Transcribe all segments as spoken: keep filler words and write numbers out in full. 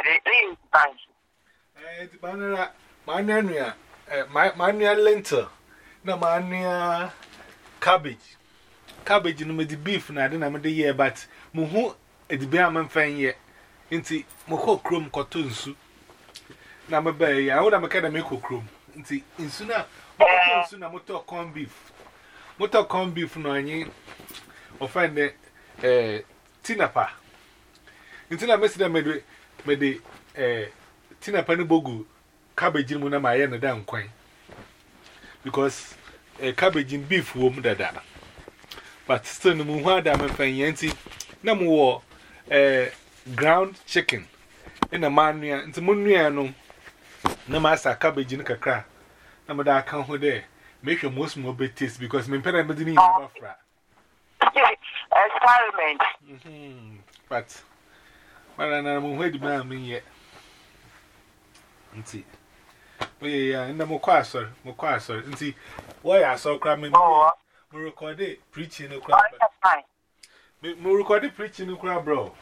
the bank. Eh, Manera, Manania, my mania lentil, no mania cabbage. Cabbage no me the beef na de na me de ye but mo hu edibe am fan ye nti mo ko krom koto nsu na me ba ye awu na me ka da me ko krom nti nsu na mo ko nsu na mo to corn beef mo to corn beef no anyi offend eh tinapa nti na me se da me de me de eh tinapa ni bogu cabbage mu na ma ye no da nkwan because eh cabbage in beef wo mu dada. But still, no more than a fancy. No more ground chicken in a mania, and the mooniano. No master cabbage in a crack. No matter I can't hold there. Make your most more taste because my parents didn't have a frat. Experiment. Hm, but but I'm not going to be yet. And see. Oh, yeah, and the Moquasser, Moquasser, and see why I saw cramming. We recorded preaching no crowd. We recorded preaching no crowd, bro.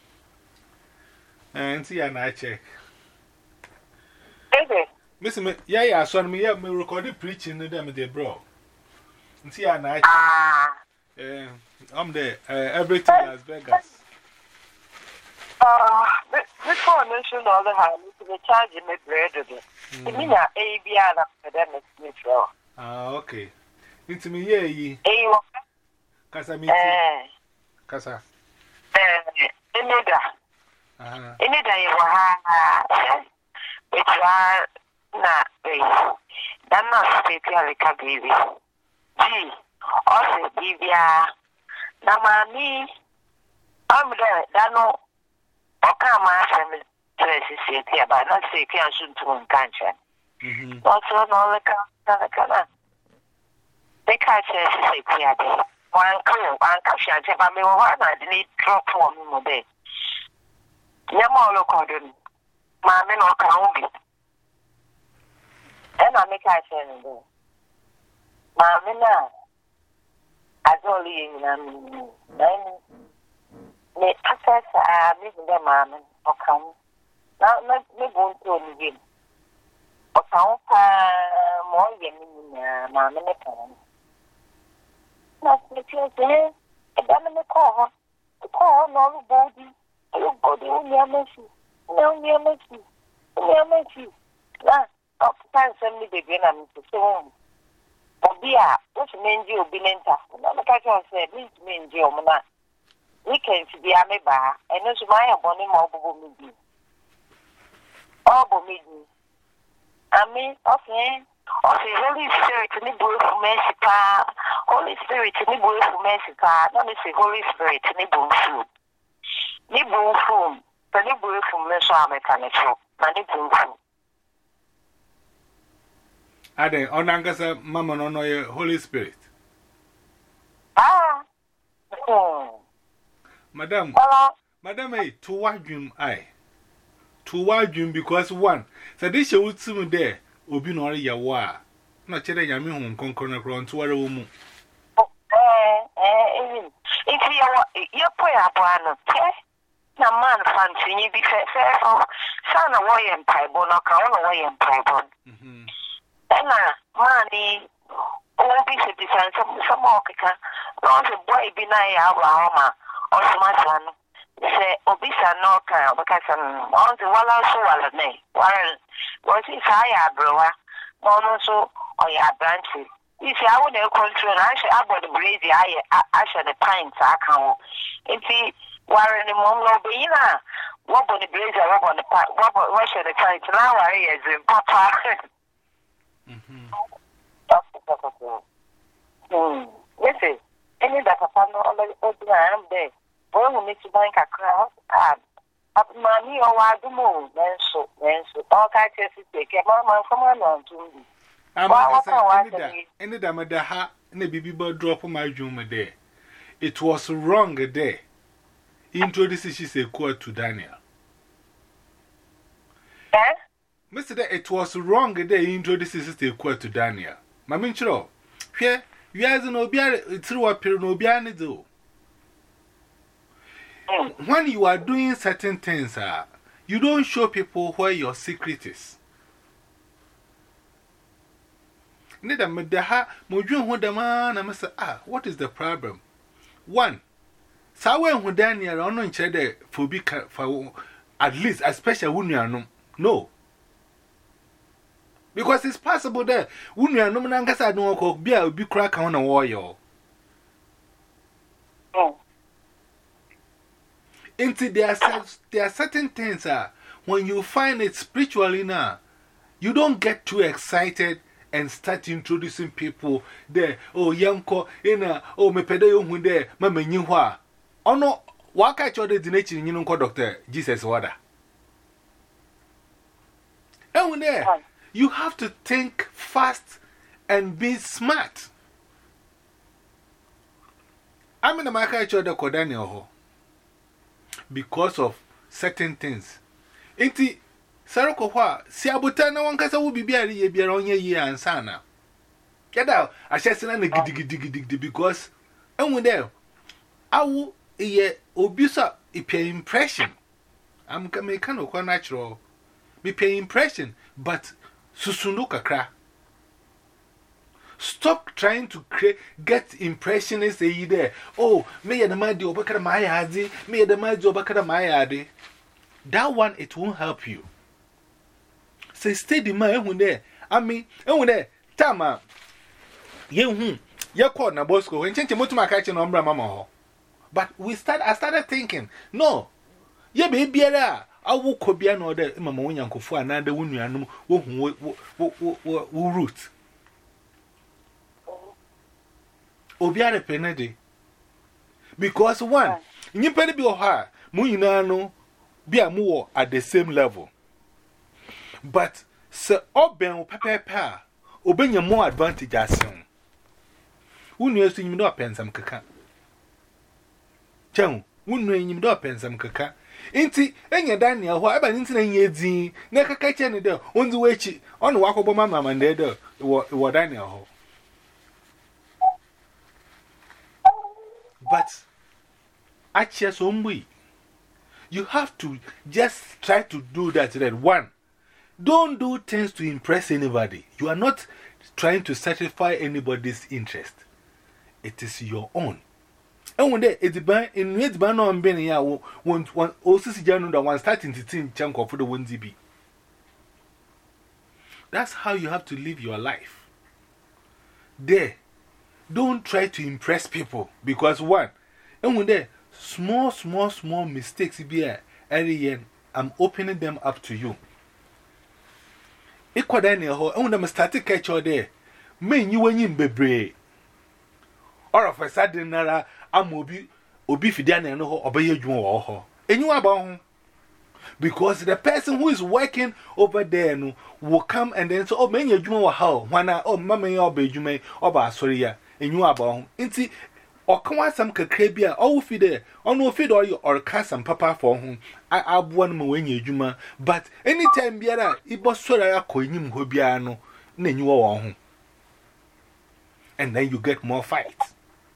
And see, and I check. Mister Me, yeah, yeah, so me, yeah, we recorded preaching no them, there, bro. And see, and I check. Eh, I'm there, everything Las Vegas. Ah, before mention all the time, the charge me bread of it. I mean, A B R academic, ah, okay. Into me, yeah, ye. Eh, Casa me, Casa. Eh, Inida. Ah, Inida, you were which are not base. That's not specially a baby. Gee, also, Bibia. Namani, I'm there, that no, or come my family places here, but not say, can't shoot to one country. Also, no, the color. They can't say, clear day. One crew, one capture, but me one, I didn't drop for me, no day. Yamo look on them. Mammy no can be. And I make I say, Mammy now. As only in um, then me access, I miss the mammy or come. Now, let me go to again. Or count more than mammy. Not the children, a dominant call, the call, no body, no body, near mercy, no near mercy, near mercy. Now, of time, send me the venom to home. Oh, dear, what's mean you be lent after? Now, the catcher said, Miss Mingy, Omana. We can see the army bar, and no my bonny mobile meeting. Oh, meeting. I mean, okay. Oh, the Holy Spirit in the boy from Mexico. Holy Spirit in the boy from Mexico. Not the Holy Spirit in the boom food. The boom food. The boy from Mesoamerica. Not the boom food. Are they on Angasa, Mamma, no, no, Holy Spirit? Ah, hmm. Madam, Hello, Madam, eh, to what dream I? To what dream because one, so this you would see me there. Obi no ya wa na chere ya me hon konkon kro nto ware wo mu eh eh if you you put up one na man fancy ni bi fe fe so sana wo ye mpaibo no ka wo wo ye mpaibo mhm na mani o bi se bi san so so mo keka no se boy bi na ya wa ma o so ma san se obi san no ka o ka san on se wala so wala ne wala what is higher, bro? Also, or your branches. If you are the control, I should have the breeze. I should the pints. I can't. If you were in the mom, no, be na. What on the breeze? What on the part? What should the pints? Now I is in Papa. Hmm. Listen, any that upon all the old ram there. Boy, who makes you bank a crowd. Mammy, or I do move, then so, then so, all kinds of take a mamma from my mom to me. I'm any damn at the ha, and the baby bird drop on my room a day. It was wrong a day. Introduces she say quote to Daniel. Eh? Mister Day, it was wrong a day. Introduces a quote to Daniel. Mammy Chro, here, you guys know, be through a period no be do. When you are doing certain things, uh, You don't show people where your secret is. Neither me the ha, Moju who the man, I must say, ah, what is the problem? One, Sawe who Daniel on each other for be for at least, especially when you are no. No. Because it's possible that when you are no man, I don't be a big crack on a warrior. Oh. Into there are, there are certain things uh, when you find it spiritually now, you don't get too excited and start introducing people there. Oh, Yanko, Ina, oh, me pedo you there, Mamma Niwa. Oh, no, why can't you order the nature in you, Doctor Jesus Water? And when there, you have to think fast and be smart. I'm in the market, you're the Kodaniel because of certain things. Inti. Saroko wa, si abutana wankasa will be beari ye bear on ye ye and sana. Get out, I shall send a giddy giddy giddy because, and when there, I will ye obusa a pay impression. I'm coming kind of natural. Me pay impression, but susunuka cra. Stop trying to create, get impressionists a there. Oh, me and the man do obaka my yadi, me and the man do obaka my yadi. That one, it won't help you. Say, stay the man when there. I mean, and when there, Tama, ye hum, ye called Nabosco, and change to my catching umbra mamma. But we start, I started thinking, no, ye baby, I will could be an order, Mamma Uncle for another one, you know, who root. Obiare penede. Because one, you better be her, Munano, be a more at the same level. But, Sir Oben Papa Pa, obey your more advantage as soon. Who knows you know pensam caca? Chum, who know you know pensam caca? Inti, and your Daniel, whatever incident ye dee, never catch any there, on the way she, on the walk of mamma and there, what Daniel. But, I just only. You have to just try to do that. That one, don't do things to impress anybody. You are not trying to satisfy anybody's interest. It is your own. And when they, it's ban in it's ban on being here, one also see Janu that one starting to think chunk of the one Z B. That's how you have to live your life. There, don't try to impress people because one, and when they small, small, small mistakes be a area, I'm opening them up to you. Equal Daniel, and when I'm starting to catch you there, mean you when you be or of a sudden, I'm obi obi fidiana no obey you or her. And you about because the person who is working over there no, will come and then say, oh, man, you know how, when I, oh, mamma, or be you may, or by sorry, and you about inti or come on some cacabia, or feed there, or no feed or you or cast some papa for whom I have one more when you juma, but any time biara, it was so I coin him who biano, then you are home. And then you get more fights.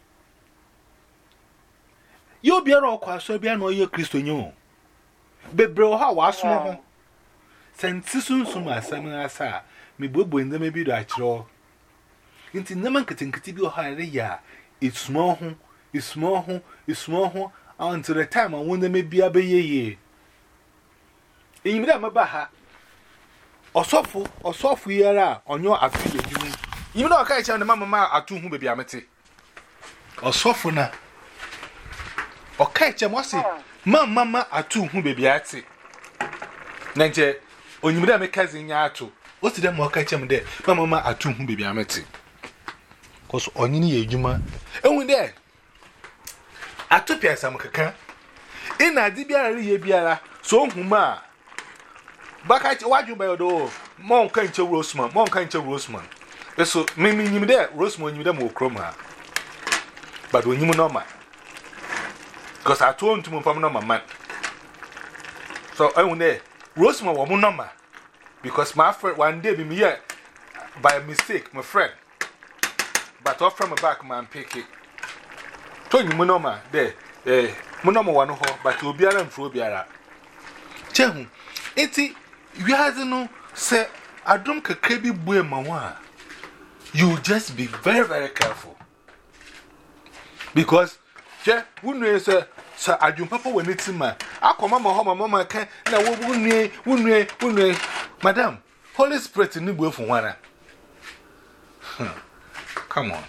You be a rock, so be no your Christian. Bebro, how was small? Send soon so my son as I, me bobo in the maybe that draw. Into Naman cutting Catibio Harea, it's small home, it's small home, it's small home, until the time I wonder maybe a bay ye. In you never baha or softful or soft we are on your affiliate. You know, I can't tell the mamma at two whom be amity or softena. Okay, Chamosi, Mamma are two who be at it. Nancy, when you make cousin Yato, what's the more catch him there? Mamma are two who be amity. Cause on any juma, and when there, I took you some caca. In a dibia biara, so huma. Back at what you may do, Monk can't you Roseman, Monk can't you Roseman. So, maybe you there, Roseman, you them will chroma. But when you know my. Because I told him to my man. So I went there. Roseman was my number. Because my friend one day be me here by mistake, my friend. But off from my back, man, pick it. Told you, Monoma, there, eh, Monoma one ho, but you'll be around for Biara. Chehu, enti, you has no, say, I don't care, crabby boy, Mawa. You just be very, very careful. Because, yeah, wouldn't you say, Sir, I do papa when it's in my. I come my home, my mama can. Now, wouldn't you, wouldn't you, wouldn't you, Madam, Holy Spirit in the boy for one. Come on.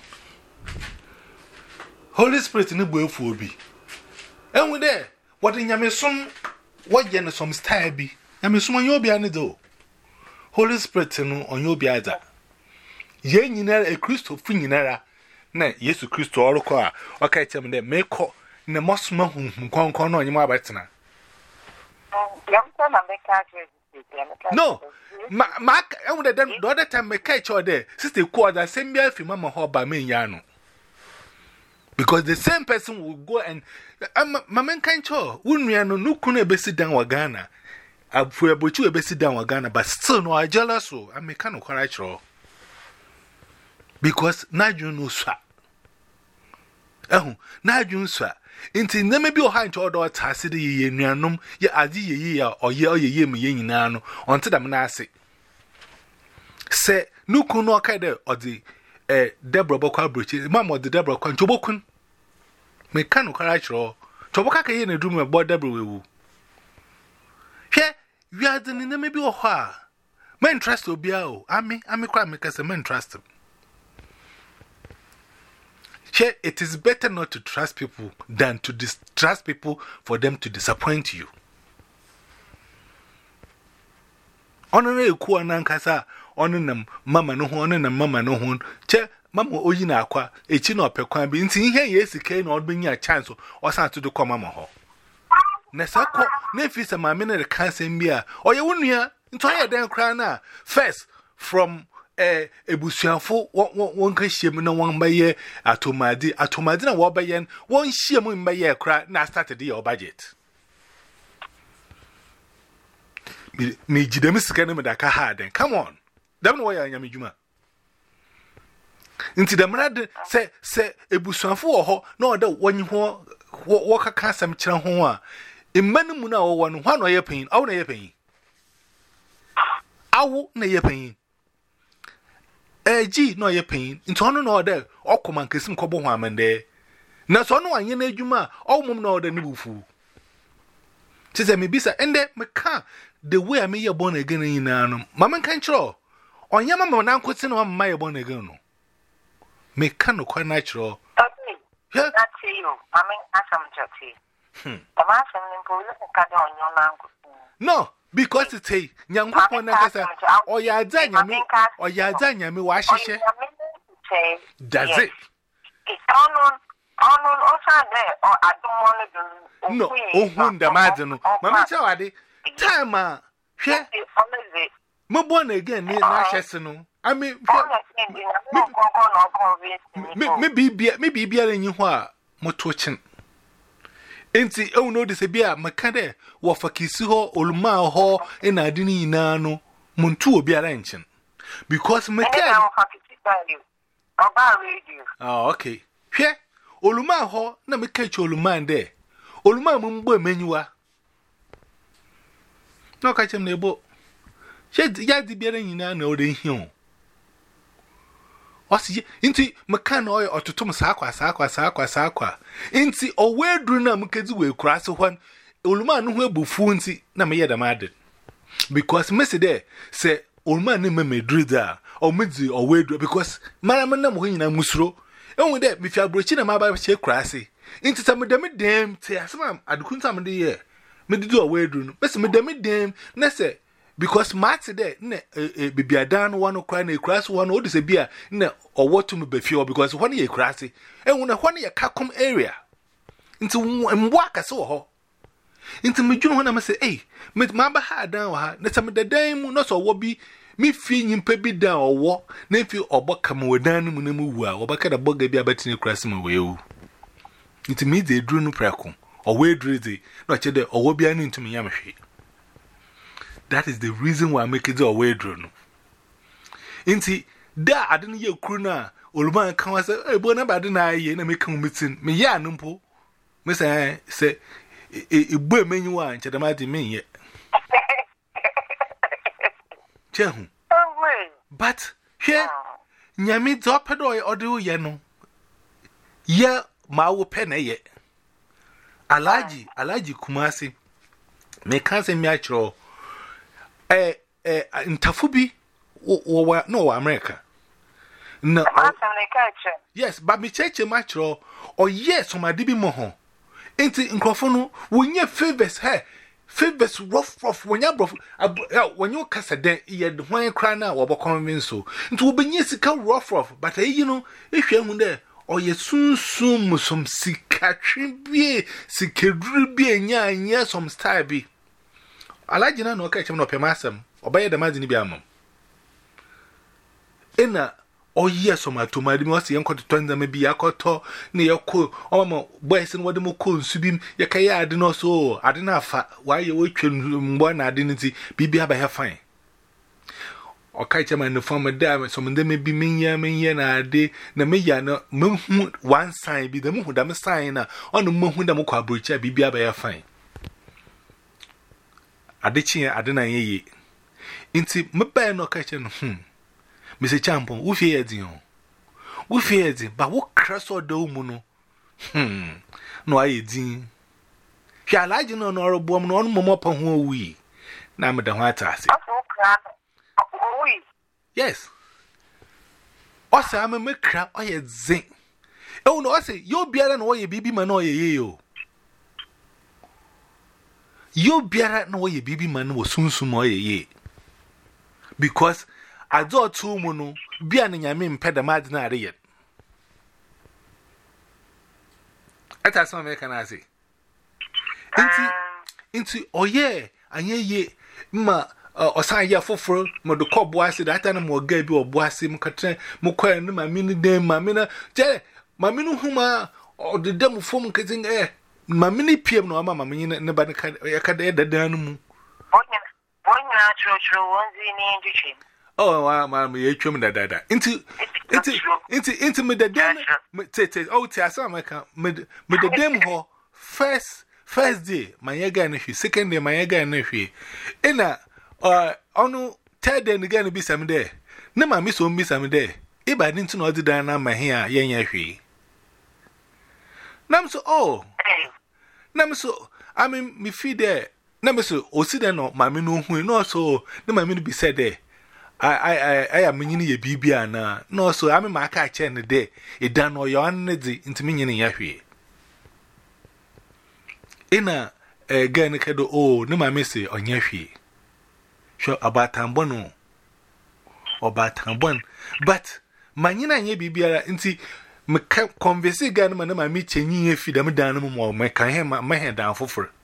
Holy Spirit in the boy for be. And we there, what in Yameson, what yen some style be. Yameson on your behind the door. Holy Spirit on your behind. Yen in a Christo Finera. Nay, yes, to Christo or car. Okay, tell me that may call. Na mosma hu nkon kon no nyima abetina no ma ma e would then the other time me catch or there sister ko that same be afi mama ho ba me nya no because the same person will go and mama kan cho wunua no nuku na be sit down wa Ghana afu ebochi we be sit down wa Ghana but still no I jealous so I make no kwara chro because na ju no swa ehun na ju swa inti neme bi o ha ncho do tase de ye nuanom ye ade ye ye ya oye oye ye me ye nyina no onte dam na ase se nuku no kai de odi eh Debra bokwa brochi mama odi Debra kwa nchobokun me kan kwara chro choboka ka ye na dum me bo Debra wewu hwe wi ade ni neme bi o ho a men trust obi a o ami ami kwa me kase men trust. It is better not to trust people than to distrust people for them to disappoint you. Honor a kuan ankasa, honor them, mamma no honor and mamma no horn. Che, mamma ojina aqua, a chin or pequan being seen here, yes, he came or bring a chance or something to come mamma ho. Nesako, nephews and my minute can't send me or you wouldn't hear, entire damn crana. First, from Eh, a busianfo, one can shame no one by year, atomadi, atomadina wabayan, one shame by year cry, now started your budget. Me, Jidemis Canada Daka then come on. Damn why I am Yamijuma. Into the mad say, say, a busianfo or no, the one you walk a casam chanhoa. In Manamuna or one, one or your pain, out of your pain. I won't know your pain. Eh, gee, no, your pain. Into honor no there, or command kissing cobo woman there. Na so no one ye juma, all mum no the new fool. Tis a me bisa, and there, me can't the way I may your born again in an mamma can't show. On your mamma now quitting on my born again. Me can't no quite natural. Okay, that's you. I mean, I am Jackie. Hm. The master in police can on your language. No. Because it's a young woman, or ya danya, or ya danya, me wash it. Does it? It's on on also there, or I don't want to do. No, oh, whom the madam, Mamma Chawadi, time, ah, here, my born again near Nashasano. I mean, maybe, maybe, be in you, what twitching. Enti oh no de se bia makade wo fakisi ho oluma ho e na adini na no muntu obi ara nchen because makade ah okay hwe oluma ho na mekachi oluma nde oluma mumbo emenyuwa no ka chem na ebo she ya di biara nyina na o de hion Osi inti mekana oy ototom sakwa sakwa sakwa sakwa inti owedru na mkezi we kurase hwan oluma no ho abufu inti na me yeda made because me se there say oluma ne me medru da o medi owedru because mara me na mo nyina musuro enwu there me fi abrochi na maba che kurase inti ta me dem dem te asema adukunta me de ye me didu owedru no me se me dem dem na se because Matty there, ne, eh, Bibiadan one or crying a crass one, or this a beer, ne, or what to me before because one year crassy, and when a one year Kakum area into Mwaka so ho. Into me, June when I must say, eh, met Mamba had down her, let some of the dame, not so wobby, me feeling pebby down or walk, nephew or buck come with down when they move well, or back at a bugger be about in a crass my way. Into me, they drew no pracum, or way drizzy, not yet, or will be an into me yamashi. That is the reason why I make it away drone. Inti, da I didn't hear Kruna, Ulman come and say, eh, Bona Badina, ye, and make him meeting me, ya, numpo. Miss I say, a boy menu one, Chadamati me yet. Chehu. Oh, But here, Nyami Zopedo or do yeno. Ye ma wo pene ye. Alaji, Alaji Kumasi. Me can't say metro. Eh, eh, in Tafubi, or no America. No, yes, but me church metro, or yes, on my D B Moho. Ain't it in Crofono, when ye favors her, favors rough, rough, when you're when you cast a dent, ye had one cry now or convince so. It will be yes, rough, rough, but you know, if you're there. Or ye soon soon some sikatri be sikadri be nya nya some style be. Alaji na no catch him no pemasem obey the mazini bi amam. Ena o ye some atomadi mo se yenko to twenza me bi akoto na ye ko o ma boys no wode mo ko nsubim ye kai ade no so ade na afa wa ye wo twem mbo na ade nti bibi aba he fine. O kai chama no form da so me me bi menya menya na ade na me ya no mehu one sign bi da mu hu da me sign na ono mehu da mo kwa brocha bibi aba ya fine ade chi ade na yeye nti me ba no kai che no hm me se champon wo fie edin o wo fie edin ba wo kraso da mu no hm no aye din hwa alaji no no robo mu no ono momo pa ho wi na me da ho atase. Yes. Osa ame mekra oye zin. E uno ose yo biara na oye bibi ma na oye ye yo. Yo biara na oye bibi ma na wo sunsum oye ye. Because azo tu mu no bia na nyame mpeda mad na are ye. Ata so me kana say. Inti inti oye anye ye ma osan ya foforo mo de ko boase that na mo ga bi oboase mo katre mo kwa no ma mini dem ma mina je ma minu huma o de dem fom kazin eh ma mini piem no ma ma mini ne ba ne ka ya ka de dadan no mu onya onya tro tro wonzi ni nditwe oh wa ma me ye twem dadada inti inti inti inti me dadan te te oh ti asa ma ka me me dadan ho first first day ma ye ga na hwi second day ma ye ga na hwi ina Uh, onu third day again be some day. No, my miss won't be some day. If I didn't know the dana my hair, yen yashi. Nam so, oh, Nam so, I mean, me feed there. Nam so, oh, sit down, my minu who no so, no, my minu be said there. I, I, I, I am meaning a bibiana. No, so I'm a marker chain the day. It done all your energy into meaning yashi. Ina, a gun, oh, no, my missy on yashi. Sure about Tambono or about Tambon, but Manina ye be beer inti me converse gun man my meet any if you damn down more my can my hand down for fur.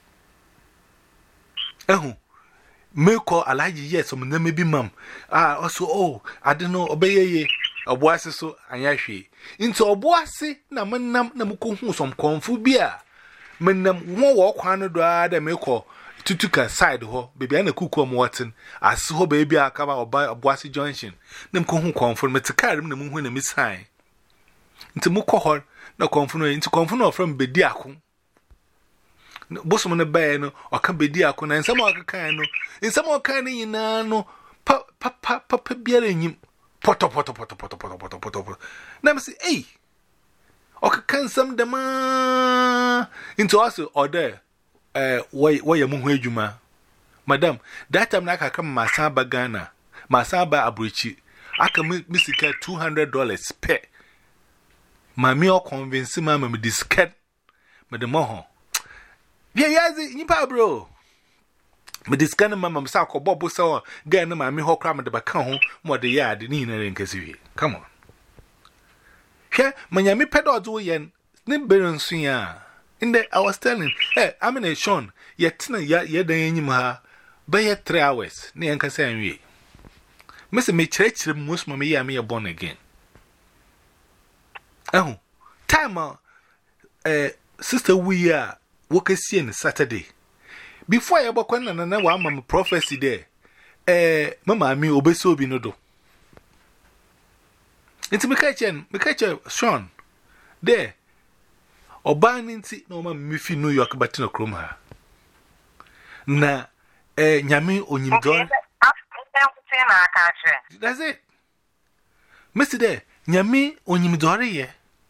Oh, me call a lady yes, some name may be mum. Ah, also, oh, I don't know, obey ye a boise so and yashi. Into a boise, na man nam namuko some confu beer. Men nam won't walk one dry the me call. Tutuka side ho baby ana kuku am watin as ho baby akaba oba Obuasi junction nem ko hu konfo me tikarim na mu hu na mi sign nti mu ko hor na konfo no nti konfo no from bedi ako bosom na bae no oka bedi ako na nsam aka kan no nsam aka ni nyina no pa pa pa pa biara nyim poto poto poto poto poto poto poto na me say eh oka kan sam dama into also order eh why why mu hu adwuma madam that time na aka kam masaba Ghana masaba abrochi aka misika two hundred dollars per mami o convince mama me discard me de mo bia yazi nipa bro me discard mama me sa ko bobo so Ghana mami ho kra me de baka ho mo de yard ni na renkasi come on hwe manyami pedo ozo yen ne berensu ya. In the, I was telling, hey, I'm in a Sean, yet, yet, yet, the by three hours, near Cassan. Mister May church most mammy and me are born again. Oh, time, eh, sister, we are working seeing Saturday. Before I walk on another one, my prophecy there, eh, Mamma, me obey so be no do. It's me catching, me catch Sean there. Oba ninti no ma mifi New York batino krom ha na eh nyame onyimdor That's it. Mister De, Nyami, on you Dory.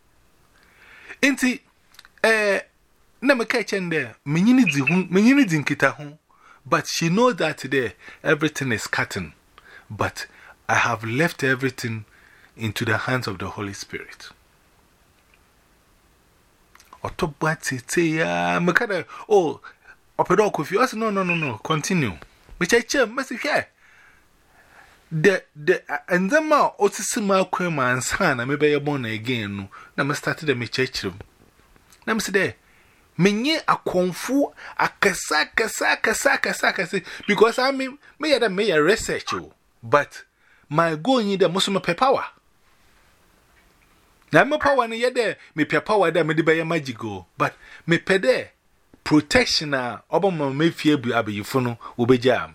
Inti, eh, never catch in there. Minini didn't get a home, but she knows that today everything is cutting. But I have left everything into the hands of the Holy Spirit. Otobati, ya, Makada, oh, Opedok, if you ask, no, no, no, no, continue. Which I chair, message here. The, the, and the ma, Otisima, Quema, and son, I may be born again. Now, I started a church room. Now, Mister De, Menye a confu, a casaka, saka, saka, saka, because I mean, may I may a research you, but my going in the Muslim power. Now, my power in yet me power that may be a magical, but me pede protection. Obama may fear be abifuno, will be jam.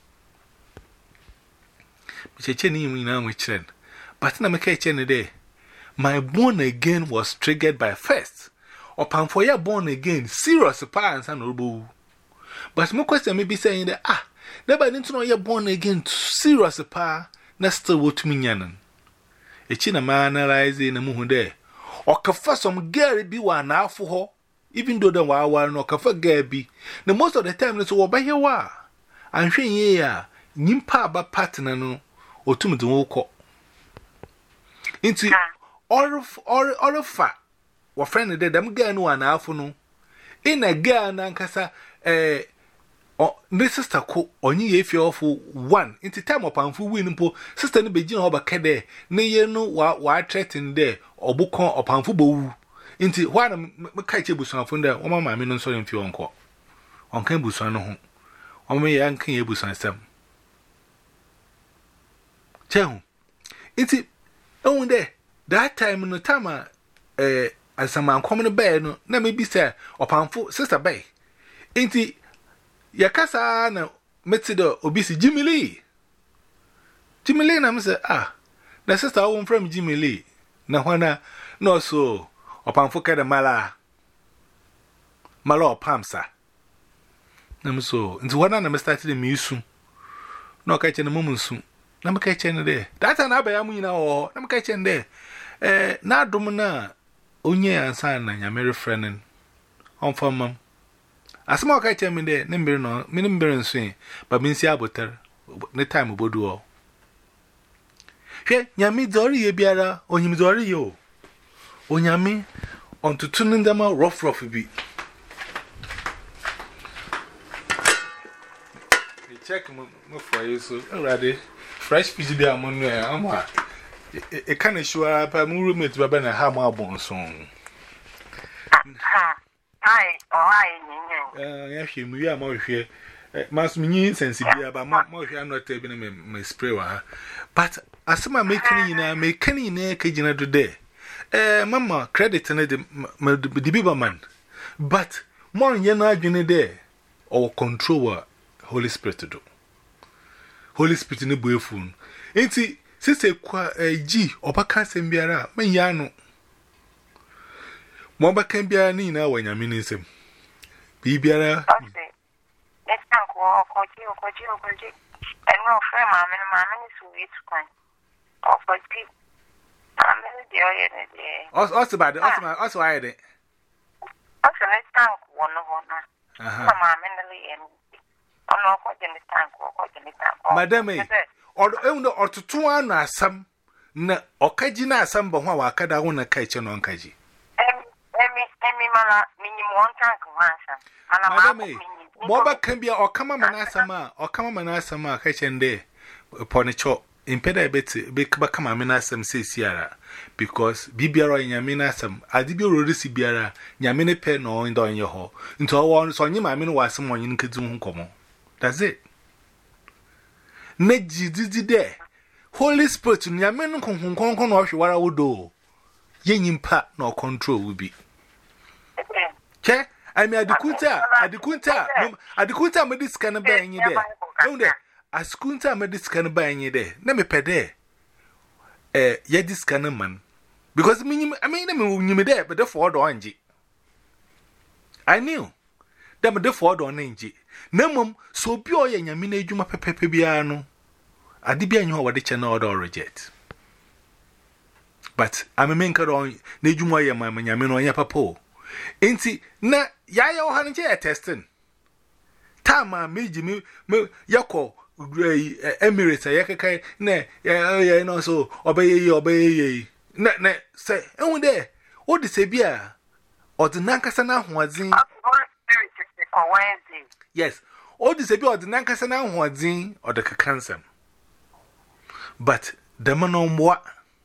But na make a day. My born again was triggered by first. Upon for your born again, serious parents and rubu. But my question may be saying that ah, never didn't know you're born again, serious pa, nesta what me yanan. A china man analyzing a moon there. Or kafa some Gary be one now for her, even though the war no kafa Gary. The most of the time it's all by your war. I'm saying, yeah, Nimpa ba partner no. Or to me to walk into all of all of fat. What friend did them get no an alphono in a gun and cassa eh, or this sister cook or ye if you're for one into time upon for winning po sister in Beijing over Kade, nay, no, what threatened there or book on upon football into one of Kachi Busan from there, or my mammy no so in few uncle on Cambusan home or may Uncle Busan some. Chum, it's it. Oh, there. That time in the time, eh, as some man coming to bed, no, let me be said, upon foot, sister Bay. Ain't it? Yakasa, no, Metzido, obese Jimmy Lee. Jimmy Lee, I'm say, ah, the sister I won't from Jimmy Lee. No, one, no, so, upon foot, the mala. Malo, Pamsa. I'm so, into one I'm started in Musu. No catching a moment soon. Nam catching there. That's an abayamina or Nam catching there. Eh, na domina, onye and son and your merry friend on for mum. As more catching me there, number no, minimum and swing, but Minsia butter, the time of Boduo. Here, Yami Dory Biara, on him Dory yo. On Yami, on to tuning them out rough rough be. Check for you so already. Fresh fish be among you. I'm a kind of sure up a roommate to a hammer bone song. Hi, or I, yes, we are more here. Must mean sensible about more. I'm not taking my spray. But as some are making in a making in a cage in a day. Eh, Mamma, credit and the Biberman. But more than a day or control Holy Spirit to do. Holy Spirit in the boyfriend. Ain't it? Sister, qua a G or Bacas and Biara, my yano. Mamba can be a Nina when you're minism. Be Biara. Let's talk or Codio, Codio, Codio. And no friend, mamma, and mamma is who is kind. Or for people. I'm the other day. Also, about it, also, I had it. Also, let's talk one of one. Mamma, and Madame, or or to two hours some na okajina some but one wakada one a kitchen on Kaji. Madame, Moba can be or come manasama or come manasama kitchen day upon a chop. Impeda bet big bakama manasam says Sierra because Bibiara in Yaminasam, Adibio Rodisi Biara, Yamine pen or in your hall. Into a one so you might mean was someone in Kizum Como. That's it. Neji did there. Holy Spirit, in your men con con con or what I would do. Yen pat nor control will be. Che, I mean, at the Kunta, at the Kunta, at the Kunta, made this kind of bang you there. Don't there. As Kunta made this kind of bang you there. Let me pay there. Eh, yet this kind of man. Because I mean, I mean, I mean, you may there, but the Ford on G. I knew. Them the Ford on G. Nemum, so pure and Yamina Juma Pepe Piano. Adibia nyo what the channel or reject. But I'm a main car on Nejumaya, my Yamino Yapapo. Inti na Yayo Hanaja testing. Tama made me Yako Emirates, Yakakai, ne, ya no so obey obey. Na na say, oh, there. What is a beer? Or the Nankasana was in. Yes, all this a beer or the Nankasana was in or the Kakansam. But the man on what?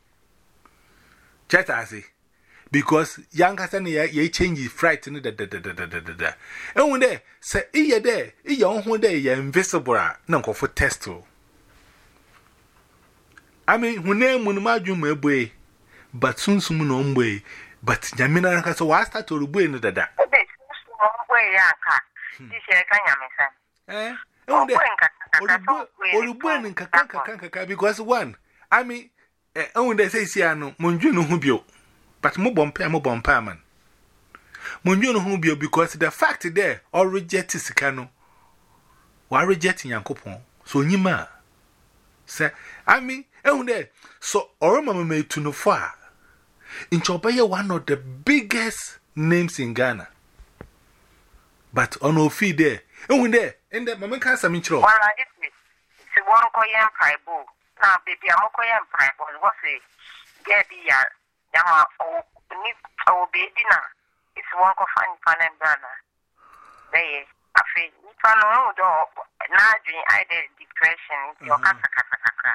Chat I say. Because young Cassania ye change frightened da da da da da da da. And when there, say, e there, e young one day, ye invisible, no for testo. I mean, when name when my jum way, but soon soon on way, but Yamina has a wasta to the way in the da. Way, Yanka. This year, can you, eh? Oh, the boy in Kakanka because one, I mean, oh, they say, Siano, Monjuno Hubio. But Mobompa, Mobompa man. Munjuno Hubio because the fact there or reject Sicano. Why rejecting Yankopon? So Nima. Say, I mean, oh, there. So, Orama made to no far. In Chobaya, one of the biggest names in Ghana. But on no fee there. Oh, there. And the Mamma can't some intro. Well, I did it. It's one coyam pieball. Now, baby, I'm a coyam pieball. What's it? Gabby, Yama, oh, baby, now. It's one coffin pan and banner. They, I feel, if I know, though, now I did depression, your casa casa.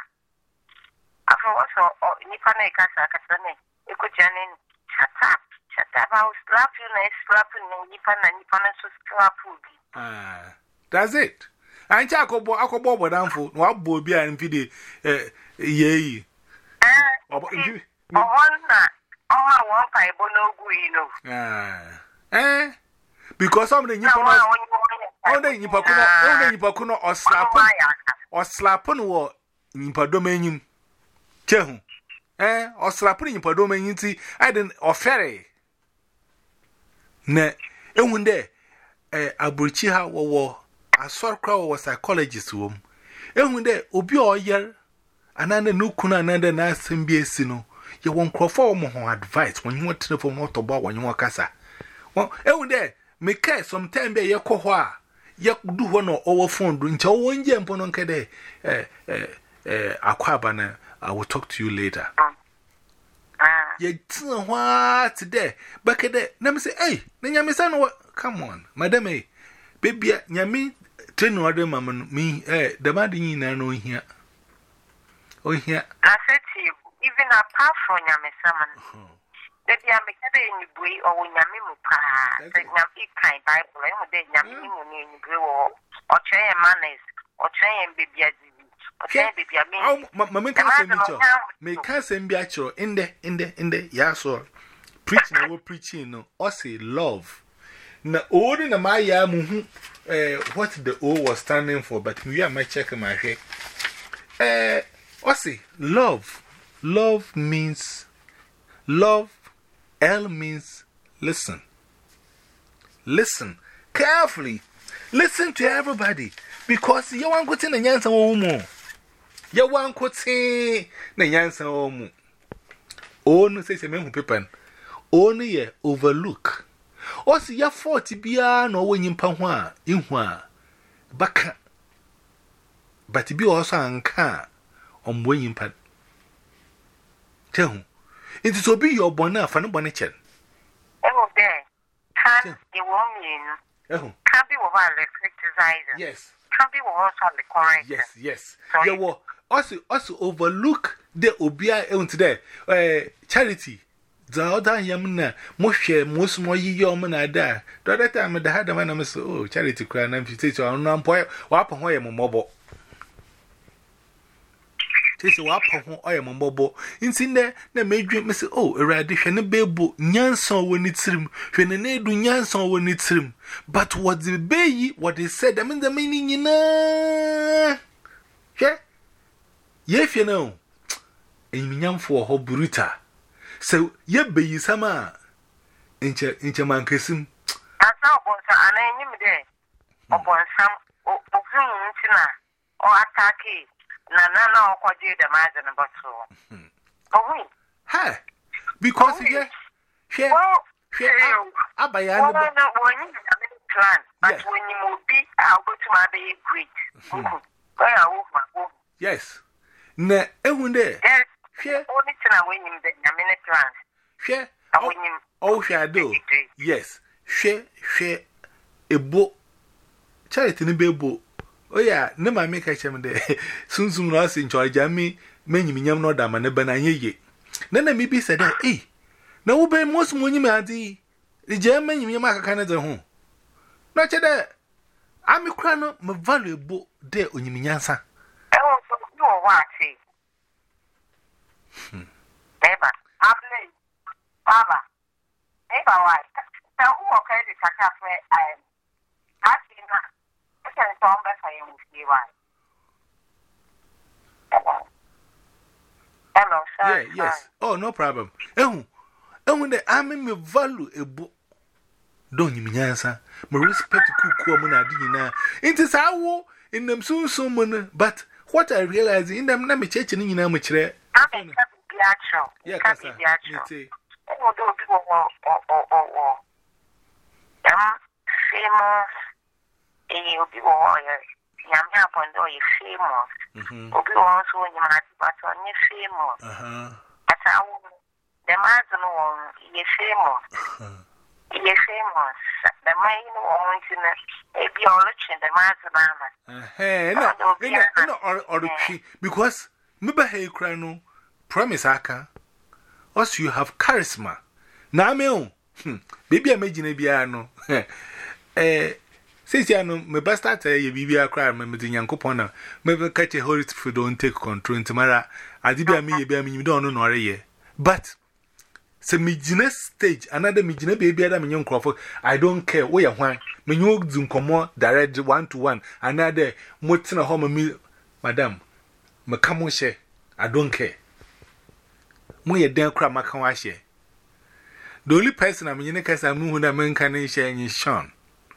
I feel also, Nippone casa casane, you could Janin, shut up, shut up, I'll slap you, and slap you, and Nippon and Nippon to slap you. Ah, that's it. And Jacob, Uncle Bob, down for what will be an video, eh, yea. Oh, one, oh, one pipe, no guino. Ah, eh? Because some of the Nippon, only Nippon, only Nippon, or slap or slap on war in Padomanium. Chehu, eh, or slapping in Padomanium, I didn't or ferry. Ne, and one day, eh, Abuchiha war, a sort crowd was psychologist womb. And one day, Obi or year, another no kuna another nice M B S, no, you won't call for more advice when you want to know for more about when you want casa. Well, and one day, make care some time be your cohua. Yak do one or over phone, drink your one jump on Kade, eh, eh, eh, Aquabana. I will talk to you later. Ye what today? Back at that, let me say, hey, Nanyamisan, what? Come on, Madame, eh, baby, Yami, ten other mamma, me, eh, the madding I know here. Oh, here. I said to you, even apart from Yamisaman, that Yamika in the way or Yamimu pa, that Yam kind Bible, and then Yamimu in the grow or tray manners or tray and baby. Oh, Mamma can't may can't send me actual in the in the in the yaso preaching. I will preaching no or say love. Now, old in the Maya, eh, what the O was standing for, but we are my check my head. Eh, or say love. Love means love. L means listen. Listen carefully. Listen to everybody because you want to go to the answer more. Ya wan kote na yansa omu. Onu say se menhu pepan. Onu ye overlook. Osi ya forty bia na owo nyimpa ho a ihu a baka. But bi also anka omwo nyimpa. Tehu. It is obi your bona fa no bone chen. Ewo there. Can the woman Ehu. Can be wo le criticize. Yes. Can be wo also the correct. Yes, yes. Ya wo Also, also overlook the Obia out there. Eh, charity. The other yamna, Moshe, most more yom and I die. The other time I had a man, I'm so, oh, charity cry, and if you say, I'm not boy, wap on my mobile. Tis a wap on my mobile. In Cinder, the major miss, oh, a radition, a baby, Yanson when it's him, when a neighbor Yanson when it's him. But what the baby, what they said, I mean, the meaning, you know. Yeah. If you know, in young for a whole bruta. So, ye be sama incha incha man kissing. I saw one, and I knew there upon some of Tina or attack na na na o kwaje the margin bottle. Oh, ha, because yeah, share, share, abaya no no one plan, but when you move be, I'll go to my baby great. Where I walk my home. Yes. Na ehunde. Share. Only to win him the minute plan. Share. I win him. Oh, share do. Yes. Share, share a book. Charity ni bebo. Oh yeah, ne ma make a cham de. Soon soon us in charge me, many minyam no dama ne bananye. Nana me be said, eh. Na wo be most money me adi. The German you make a Canada home. Not that. I'm a crano, my valuable there on Yimiansa. I also know what say. Eba, Able, Baba, Eba, why? Now, who are kind of cafe? I am asking her. I can come back. I am with you. Hello, sir. Yeah, yes. Oh, no problem. Oh, and when the army me value a book. Don't you mean answer? My respect to cook woman, I did now. It is our in them soon, so money. But what I realize in them, let me check in your name. I'm a actual. Yeah, can't be actual. Oh, don't do oh, oh, oh, oh, oh. Um, famous. And you'll be all your young upon all your famous. Will be also when you might, but on your famous. Uh huh. That's how the man's on your famous. Yes, famous. The main one in the origin, the man's eh, no, no, or the tree, because maybe hey, crano, promise aka, also you have charisma. Now, me, hm, baby, imagine a piano. Eh, since you know, my best at a baby, I cry, my young coupon, maybe catch a horse if you don't take control tomorrow. I did a me, baby, you don't know, no, but. Se mi jine stage another mi jine baby adam nyon krofo I don't care we hwan me nyo dzum komo direct one to one another motina ho me madam me kamo she I don't care mo ye den kra maka wa she the only person am nyine kasa mu hu na men kan she nyi Sean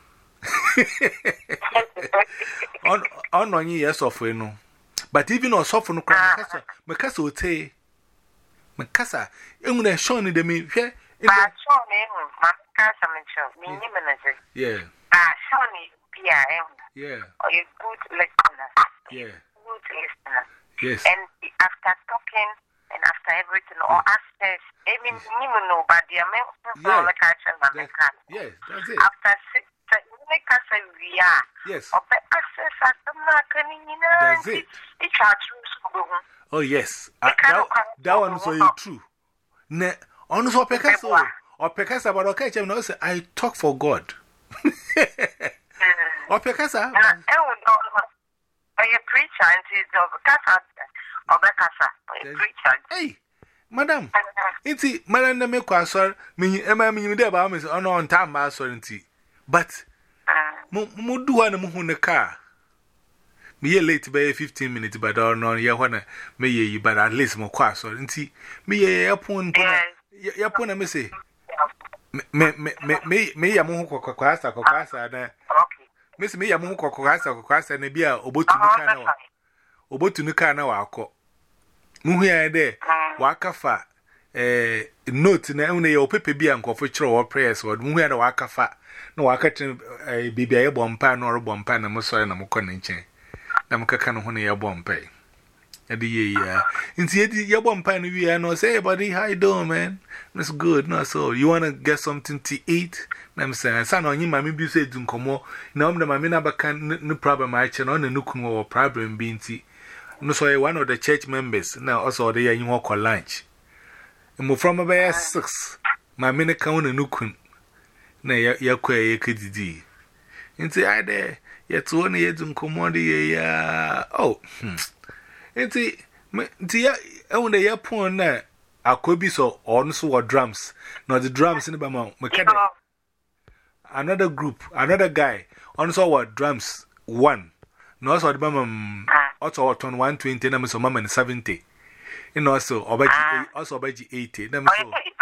on on onye yes of we no but even on sofo no kra me kasa me kasa ote Makasa, you know, Sean in the me, yeah, Sean, my cousin, me, yeah, ah, Sean, P R M, yeah, or you good listener, yeah, good listener, yes, and after talking and after everything, or after, even even nobody, I mean, for the catcher, yes, that's it. After six, make us a we are, yes, or access at the market, that's it. It's our true. Oh, yes, uh, that, that one is so true. Ne, on so Picasso or Picasso, but okay, I'm not say I talk for God. Or Picasso, I a preacher and she's of Casa or Becassa, a preacher. Hey, madam, it's it, Madame Mequasor, me, Emma, me, there about me on time, my sovereignty. But, Mudu one in the car. Me ye late by fifteen minutes, but or no, ya wanna me ye, but at least more quas or inti. Me ye upon yapon, me say. Me, me, me, me, ya muko quasa, quasa, Miss me, ya muko quasa, quasa, and a beer, obotu obotu Nukana wako. Muhia de, wakafa, eh, note, and only your pepe beer and coffee or prayers, or Muhia wakafa. No, I catch a baby a bomb pan or a bomb pan, and Mosso and a Moconin. Namaka honey a bomb pay. At the year, instead, your bomb pan, we are no say, buddy, how you doing, man? That's good, no, so you want to get something to eat? I'm saying, son, on you, mammy, you said, don't come more. No, the mammy never can, no problem, I can on the nukum or problem being tea. No, so one of the church members now also they are you walk on lunch. And move from about six, my minute count a nukun. Nay, yakwe, yakidi. And say, I there. Yet one year to commodity, ya oh, hm. And see, dear, only your poor na a could be so also or drums, not the drums in the Bama. Another group, another guy, also what drums one, no, also the Bama, also on one twenty, numbers of Mamma and seventy, and also also by eighty, numbers.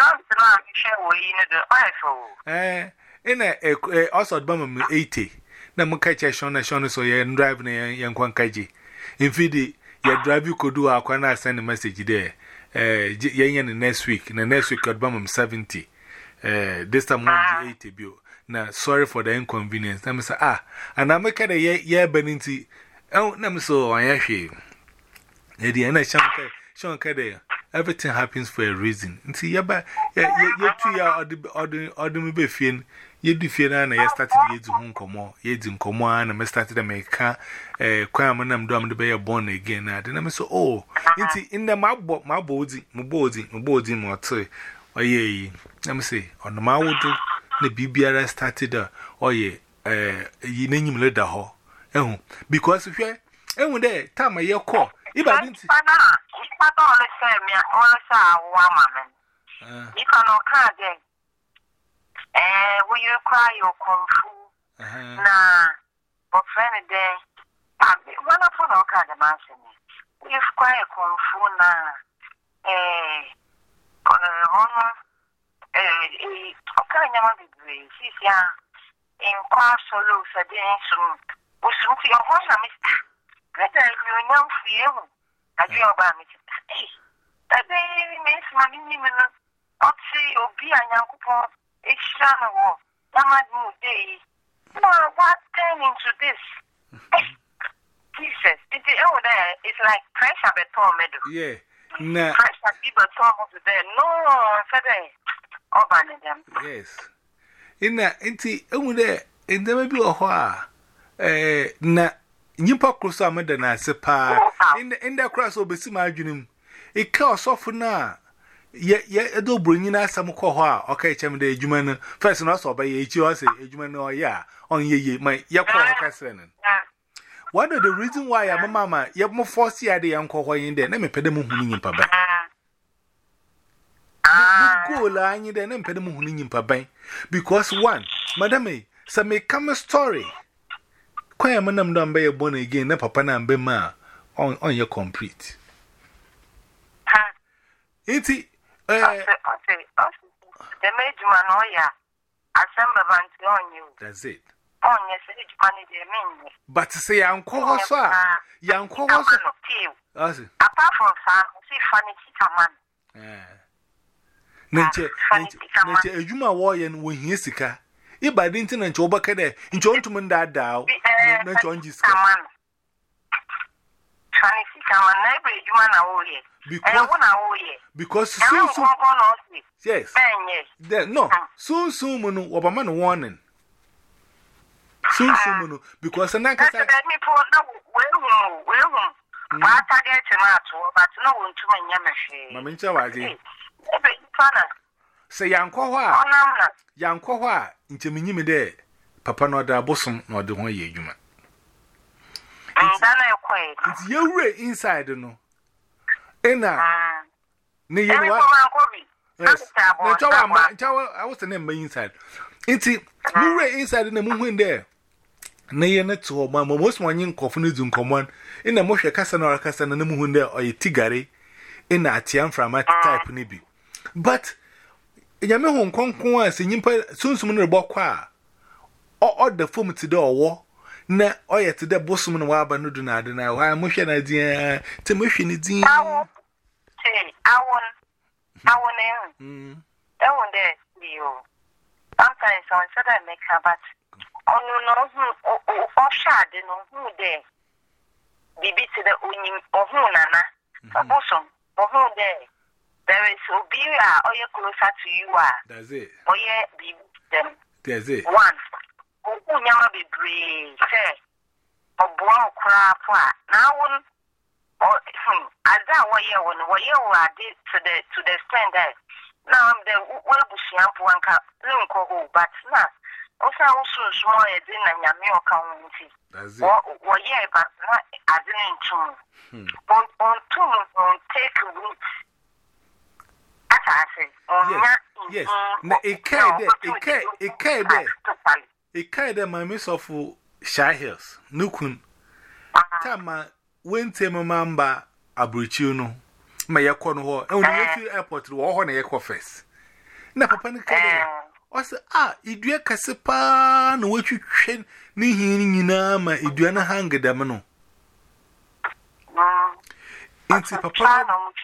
Eh, in a also Bama eighty. Na muka cha shona shona so ye drive na yan kwankaji. In fidi you drive you could do our corner send a message there. Uh, yen next week, the next week got bum seventy. Uh, this time one eighty bill. Now, sorry for the inconvenience. Let me say, ah, and I'm making a year, year, Benity. Oh, let me so I actually. Lady, and I shan't Sean Cadre. Everything happens for a reason. And see, you're back, you're two years or the movie fin. You do feel and I started years to home come on, years in command, and I started to make a crime and I'm dumb to be born again. I didn't so, oh, in the my body, my body, my body, my toy. Oh, yeah, let me say, on the my wood, the B B R started, oh, yeah, you name him let her. Oh, because if you're, and when they time a year call, if I didn't. I don't understand me. I want to say woman. You cannot cry then. Eh, will you cry your kung fu? Nah, but friend day. One of them can imagine. You cry a kung fu now. Eh, on a honor. Eh, okay, never be brave. She's young. In class solo, said the answer. Was looking your horse, Mister. Better you know for you. I do about me. That baby makes my minimum. I'll say, oh, be a young couple. It's not a war. That new day. No, what turn into this? Jesus, it's over there. It's like pressure beton medal. Yeah, nah. Pressure people talk to them. No, today. Oh, by them. Yes. In that, over there, in the maybe a while. Eh, na. Nipa krosa amada na sepa in the in the cross obesi ma adwunum e ka osofo na ye ye edo bronyina asam kọ ho a okay chem de adwuma no first no so ba ye echi o se adwuma no ya on ye ye my ye kọ ho kasre no what are the reason why am mama ye mo force ya de yankọ ho yin de na me pede mo hunu nyimpa ban ah go la anyi de na me pede mo hunu nyimpa ban because one madam e say me come story Quite a man done by a born again, na papa and bema on on your complete. It's it, uh, the major man, oh, yeah, assemble on you. That's it. On yes, it's money, they mean. But say, Uncle Hossa, young Hossa, apart from Sam, see funny man. Nature, nature, a Juma warrior when he is sick. If I didn't and Chobacade, in Chontuman that down, no Chonjis. Because soon, soon, yes, no, soon, soon, Obaman warning. Soon, soon, because the next time, say, Uncle, young Kowa, into me there, Papa no da bosom nor the one ye human. It's your way inside, no. Ena, near yes, I was the name inside. It's your way inside in the moon there. Nay, and it's all my most morning coffin in common in a Moshe Cassan or Cassan and the moon there or a tigare in a tian from my type nibi. But Yame Hong Kong was in Yimpa soon soon a boqua or the foam to the war. Na oya to the bosom and waba no do not deny why motion idea to motion is in. I won't, I won't, I won't there, you. Sometimes I said I make her, but on no who or shad, no who there. Be beat to the unim or who nana, a bosom or who there. There is Obia or you're closer to you are. That's it. Oh, yeah, be them. That's it. One. Who never be brave, say, or brown crap. Now, one or as that way, when you are did to the to the stand there. Now, I'm the well shampoo and cap, but not. Also, also small as in a Yamio County. That's it. Or, yeah, but not as in two. On two, on take a root. Yes, yes. It can't, it can't, it can't. It can't, my miss of Shy Hills, Nukun. Tama, when Tema Mamba, Abrichuno, my Yakono, and when you airport to Wahon Eco Fest. Napapanica. Also, ah, Idua Cassipa, no, what you train, Nihinina, my Iduana Hanger Damano. Inti papa.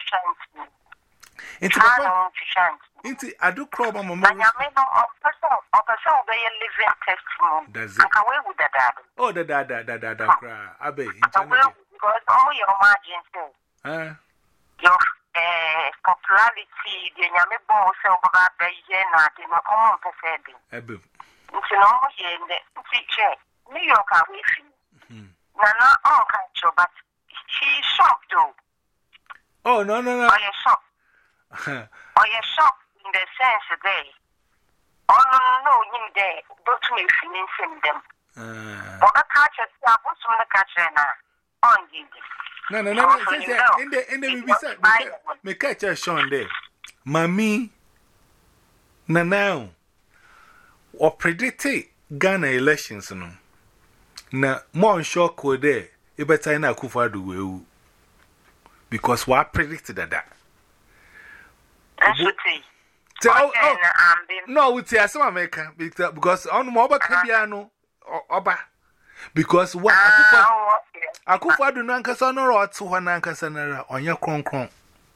Inti papa. Inti adu crop mama. Na nyame no person person be living testimony. That's it. Aka we with the dad. Oh the dad dad dad dad cry. Abe internet. Because all your margin too. Ah. Your eh popularity the nyame bon se oba be ye na de no omo pese de. Abe. Nti no mo ye nde nti che New York are we fi. Na na on kan cho but she shocked though. Oh no no no. Oh you shocked. Oh you shocked in the sense that oh no no him there don't me finishing them. Ah. But the catch is ya but some the catch na on the. No no no no. In the in the we said me catch a Sean there. Mami na now or predict Ghana elections no. Na more shock ko there. E better na Akufo-Addo we because what predicted that. That's what it. Oh, oh, no, we say some America because on mobile Cabiano Oba because what Akufo-Addo no ankasa no ro to ho na ankasa na onye kronkron.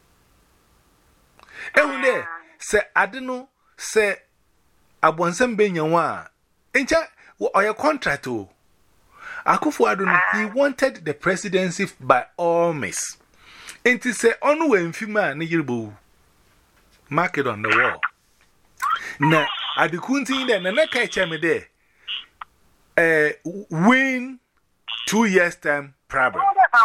Ehun de se ade no se abonsam benyanwa encha oye contract o Akufo-Addo no he wanted the presidency by all means. Enti se onu we mfima na yirbo mark it on the wall. Na adikunti de na na ka eche me de eh win two years time problem.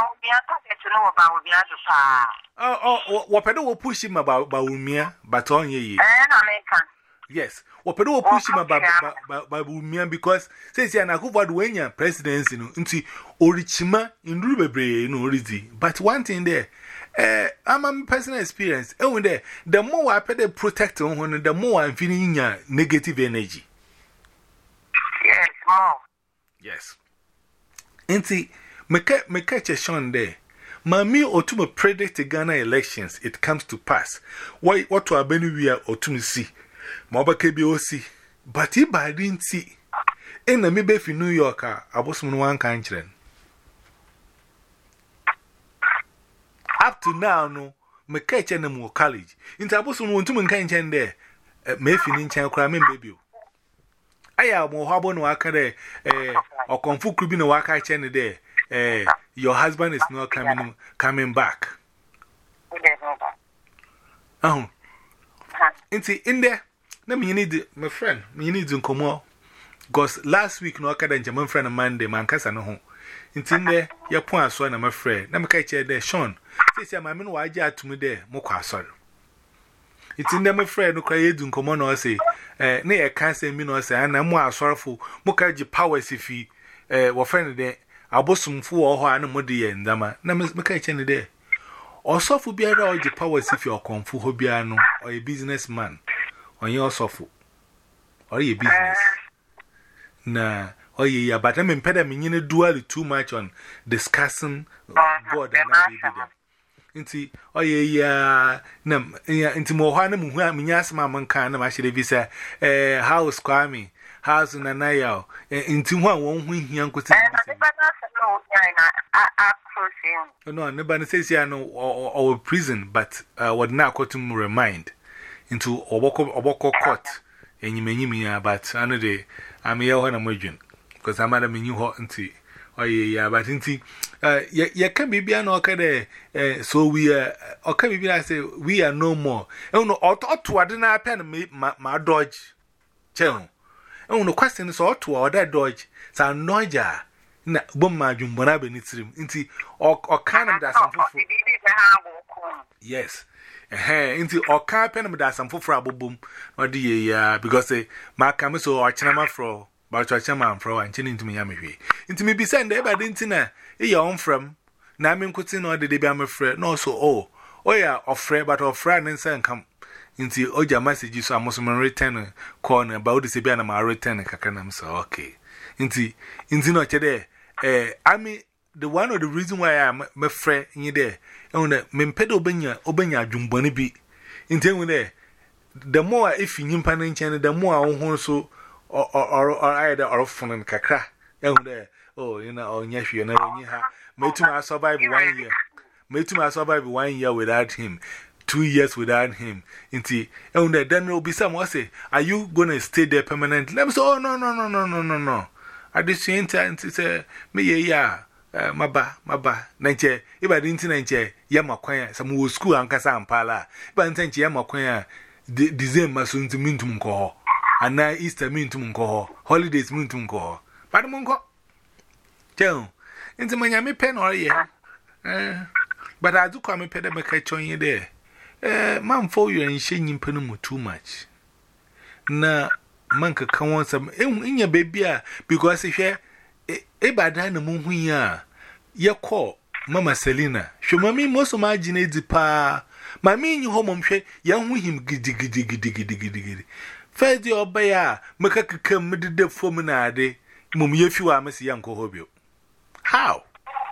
Oh oh what pedo will push him about Bawumia but on ye. Yes, what pedo will push him about Bawumia because says ya na Akufo-Addo wenya presidency no nti orichima induru bebre no oridi but one thing there eh I'm a personal experience eh when there the more I pay the protect on the more I'm feeling negative energy. Yes, more. Yes. Nti me me catch a Sean there. Mami otumo predict the Ghana elections it comes to pass. Why what to abeni we are otumo see. Moba K B O C but if I didn't see in the me be New York I was one country. Up to now, no, me catch any more college. Into a person want to make a there, may finish and cramming baby. I am more harbor no akade, eh, or confu could be no waka chen there. Eh, your husband is not coming coming back. Oh, into in there, no, me need my friend, me need to come out. Because last week, no, akada and German friend of Monday, man, cassa no home. Into in there, your point, so I'm afraid. Never catch there, Sean. Say, my men were jar to me there, Moka, sorry. It's in them afraid, no cry, do come on or say, eh, nay, I can't say me no say, and I'm more sorrowful, Mokaji powers if he, eh, were friendly there. I bought some fool or animal dear and Dama, Namas Maka any day. Or soft will be a all the powers if you're kung fu hobiano or a businessman, or your soft or your business. Nah, oh yeah, but I'm impediment in a dual too much on discussing God and I did them. Inti, oh yeah, nam, into more Hanam, who am Yasma Mankan, I should be say, eh, house Kwame, house in Anayao, into one won't win young could say. No, nobody says ya no or prison, but what now got to remind into Oboko Oboko court, and you may me, but another day I'm here when I'm waging because I'm at a menu hot and tea. Oh, yeah, but inti, uh, ya can be an okay there, so we are, okay, we I say, we are no more. Oh, no, ought to I didn't pen my dodge. Channel. Oh, no question is ought to or that dodge, so noja. Na bomma jumbona benitrim inti or kind of that some yes eh inti or can pen that some for boom or the yeah because say my come so or chinama fro but your chairman fro and chin into me yami into me be send eba dintina e your own from na me nkutin or the be am afraid no so oh oh yeah afraid but afraid and say come inti oja message so am so return corner about this be na ma return kakana so okay inti inti no chede eh I mean the one of the reason why I'm my friend in there and me pedo benya obenya adwumbone bi inti when there the more if you pan in China the more on so or or or either or fun kakra and there oh you know on yes you know you ha me to survive one year me to my survive one year without him, two years without him. Inti, and then will be someone say, are you going to stay there permanently? Let me say, oh, no, no, no, no, no, no, no. At the same time, to say, me, yeah, my ba, my ba, Nanche, if I didn't Nanche, Yama Quaya, some wood school and Cassam Pala, but in Tanchi Yama Quaya, December soon to mean to Munko, and now Easter mean to Munko, holidays mean to Munko, but Munko. Tell, into my yammy pen or yeah. But I do come a pedamaker on you there. Eh, man, for you and shaming Penumu too much. Na, Manka come on some in your baby, because if you a bad animal, we are your call, Mamma Selina. Show mammy most imagine the pa. My mean you home, young with him giddy giddy giddy giddy giddy giddy. Fed your bayer, make a come with the fomenade, mum, if you are Miss Yanko Hobio. How?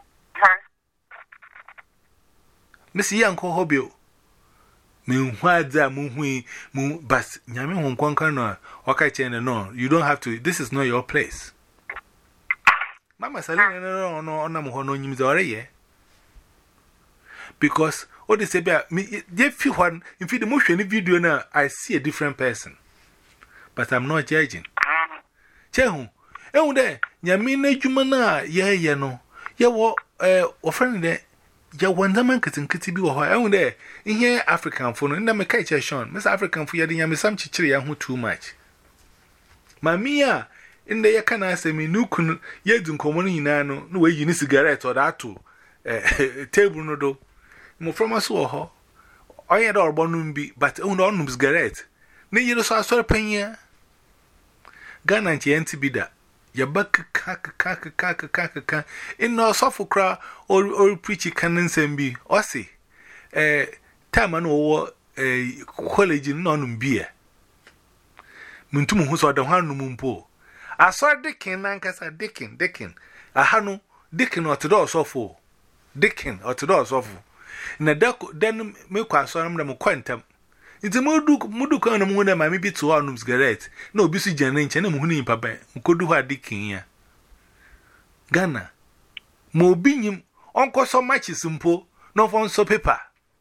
Miss Yanko Hobio. Mean, why that moon, moon, but Yami won't conquer no, or Kachen no, you don't have to, this is not your place. Mamma Salina, no, no, no, no, no, no, already. Because, what they say about me, if you want, if you the motion video now, I see a different person. But I'm not judging. Chehu, eh, there, Yamina Jumana, yeah, yeah, no, yeah, what, eh, offering there. Ya wonder man kitten kitty be or her own there. In here, African phone, and I'm a catcher, Sean. Miss African for yading me some chichiri and who too much. Mamia, in the yakana say me no kun yedun common nano, no way you need cigarette or that too. Eh, table no do. Mo from us or her. I had all bonum be, but own on cigarette. Nay, you saw a sort of penny. Gun and Yanti be that. Ya buck cack cack cack cack cack in no soft cra or or preachy cannon send be or say, eh, time and over a college in non beer. Muntum who saw the one mumpo. I saw Dickin, Lancasa Dickin, Dickin, a hanu, Dickin or to door so for Dickin or to door so for. In a duck, then make us on them quantum. It's a Muduk Mudukan and Muna, my maybe two arms garret. No busy janine, and Muni papa, who could do her dicking ya. Ghana. Mo being uncle so much is simple, no phone so paper.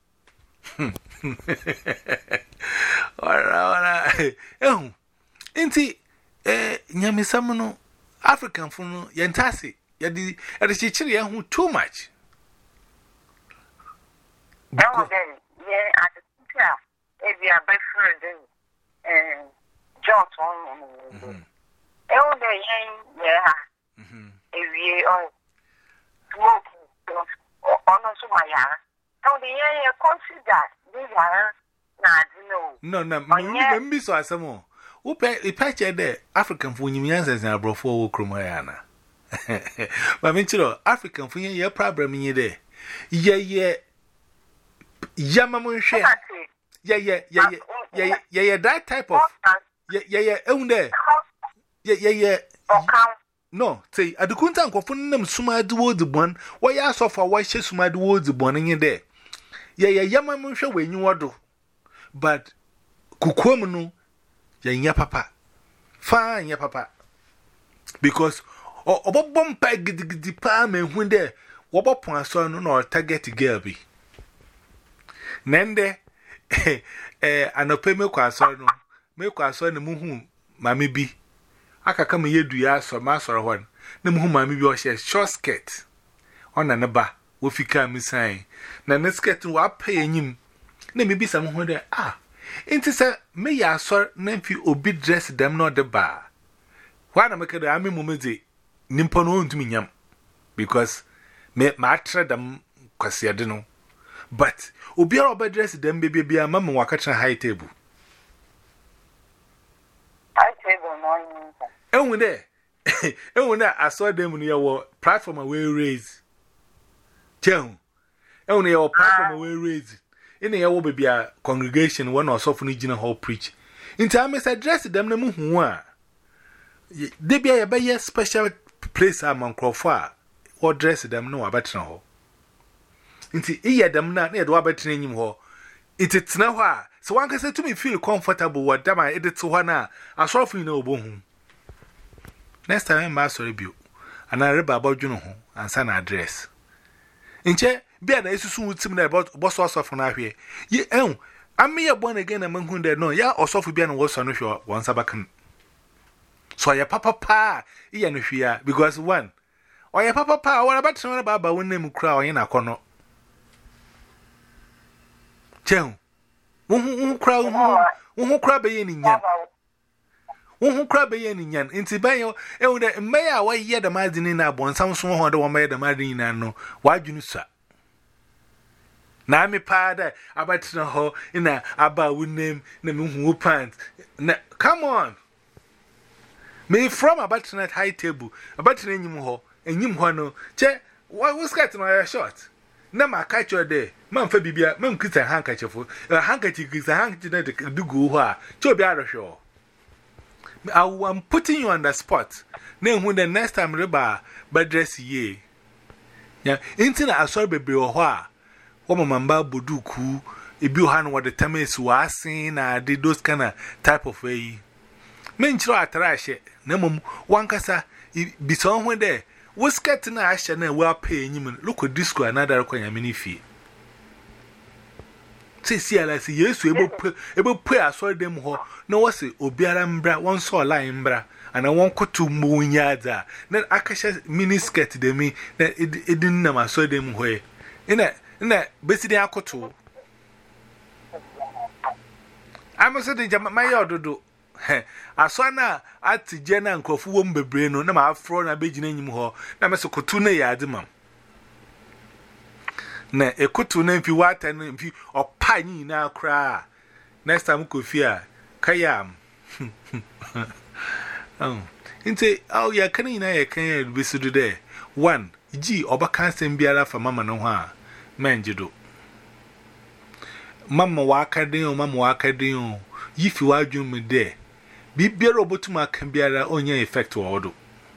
Alright, oh, inti, eh, Yamisamono, African phone, Yantasi, Yadi, at the Chichiria who too much. Oh, then, yeah, at the teacher. If you are best friend, and Johnson, oh, the young, yeah, if you are smoking, or also my yard, how the young consider these are not no, no, no, no, Miss Asamo. Who pay a patch at the African for you answers and brought forward Cromayana. But Mitchell, African for your problem in your day. Yeah, yeah, Yamamun share. Yeah, yeah, yeah, yeah, yeah, yeah, yeah, that type of. Yeah, yeah, yeah, own there. Yeah, yeah, yeah. No, say, I do couldn't go for them summa do the one. Why I saw for why she summa do the one in your day. Yeah, yeah, Yamamun show when you do. But Kukumunu, ya papa. Fine, ya papa. Because, or a bomb peg the palm and when there, what upon son or target girl be. Nende. Eh, and a pay me quason, make quason the moon, mammy be. I can come here do ya so master one. The moon, mammy, your short skirt on an abba, if you can me sign. Now, let's get to up paying him. Let me be someone there. Ah, into say, may ya, sir, nephew, or be dressed them not the bar. Why am I the army mummy? Nimpon to me yam because me matra them, cause I don't know. But, Obi are dress them baby be a mamma walk high table. High table, no. And when there, and when I saw them on your platform away raised. Tell, only our platform away raised. In the will be a congregation, one or so for Nijina Hall preach. In time, I addressed them the moon. They be a bay special place among Crawford or dress them no about no. Inti iya dem na na do abetrene nyim ho ititena ho a so wan ka say to me feel comfortable what dem I edit ho na asorofo ni na obohu next time ma sorry bio ana reba abodwuno ho ansa na address nche be an issue with him about boss also from here. Ye, eh, I may have born again among whom there no, ya or so for being was on your once a back. So your papa pa, Ian here, because one, or your papa pa, what about someone about one name crow in a corner? Chen, who crowd, who crab in yan. Who crab in yan, in Tibayo, and may I wait yet the margin in our bone, some small one made the margin and no, why do you, sir? Now, me pada about to know in a about would name the moon pants. Come on. Me from a button at high table, a button in you ho, and you wano, che, what was got my shot? Now, my catch your day, Mum Fabia, Mum kiss a handkerchief, a handkerchief is a handkerchief that do go ha, to be out of show. I'm putting you on the spot. Then, when the next time reba, but dress ye. Yeah, intina I saw baby or wha. Woman mamba buduku, if you hand what the time is was seen, I did those kind of type of way. Men try trash it, Nemum, one cassa, be somewhere there. Was getting a ash and well paying you. Look at this another require mini fee. Say, see, I see, yes, we able pay a soil them ho. No, was it, Obiarambra, one saw lying bra, and I won't cut two moon yards. Then Akasha mini skirt to me that it didn't know I saw them way. In that, in that, basically, I could too. I must say, my order do. I saw now at Jenna and Cofu won't be brain, no, my thrown a big name ho, Namaso Cotune Yadimum. Na a kutu name if you want and if you or piney now cry. Next time, could fear Kayam. Oh, into oh, ya can in a can be so today. One, G, or Bacan Biara for Mamma no ha, man, you do. Mamma waka deal, Mamma waka deal. If you are doing me there, be beer robot to my can be a on your effect to order.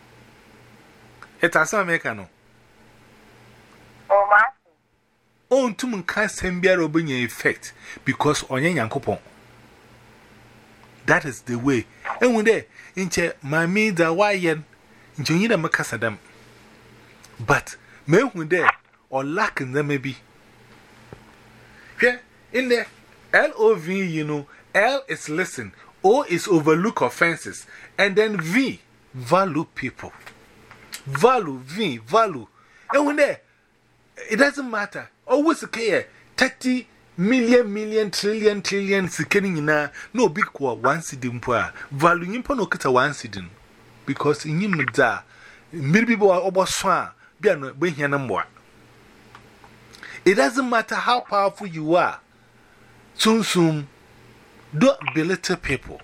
It has some mechano. Oh, my. On to me can't send beer robin your effect because on your coupon. That is the way. And when they inche my maids are wyan, into you them a cassadam. But, men when there or lacking them maybe. Yeah, in there, L O V, you know, L is listen, O is overlook offenses, and then V, value people. Value, V, value. And when there, it doesn't matter. Always okay, thirty million, million, trillion, trillion, sickening in a no big war, one seeding poor. Value in Ponokata one seeding. Because in him, da, maybe over swan, be a no bring here no more. It doesn't matter how powerful you are. Soon, soon, don't belittle people.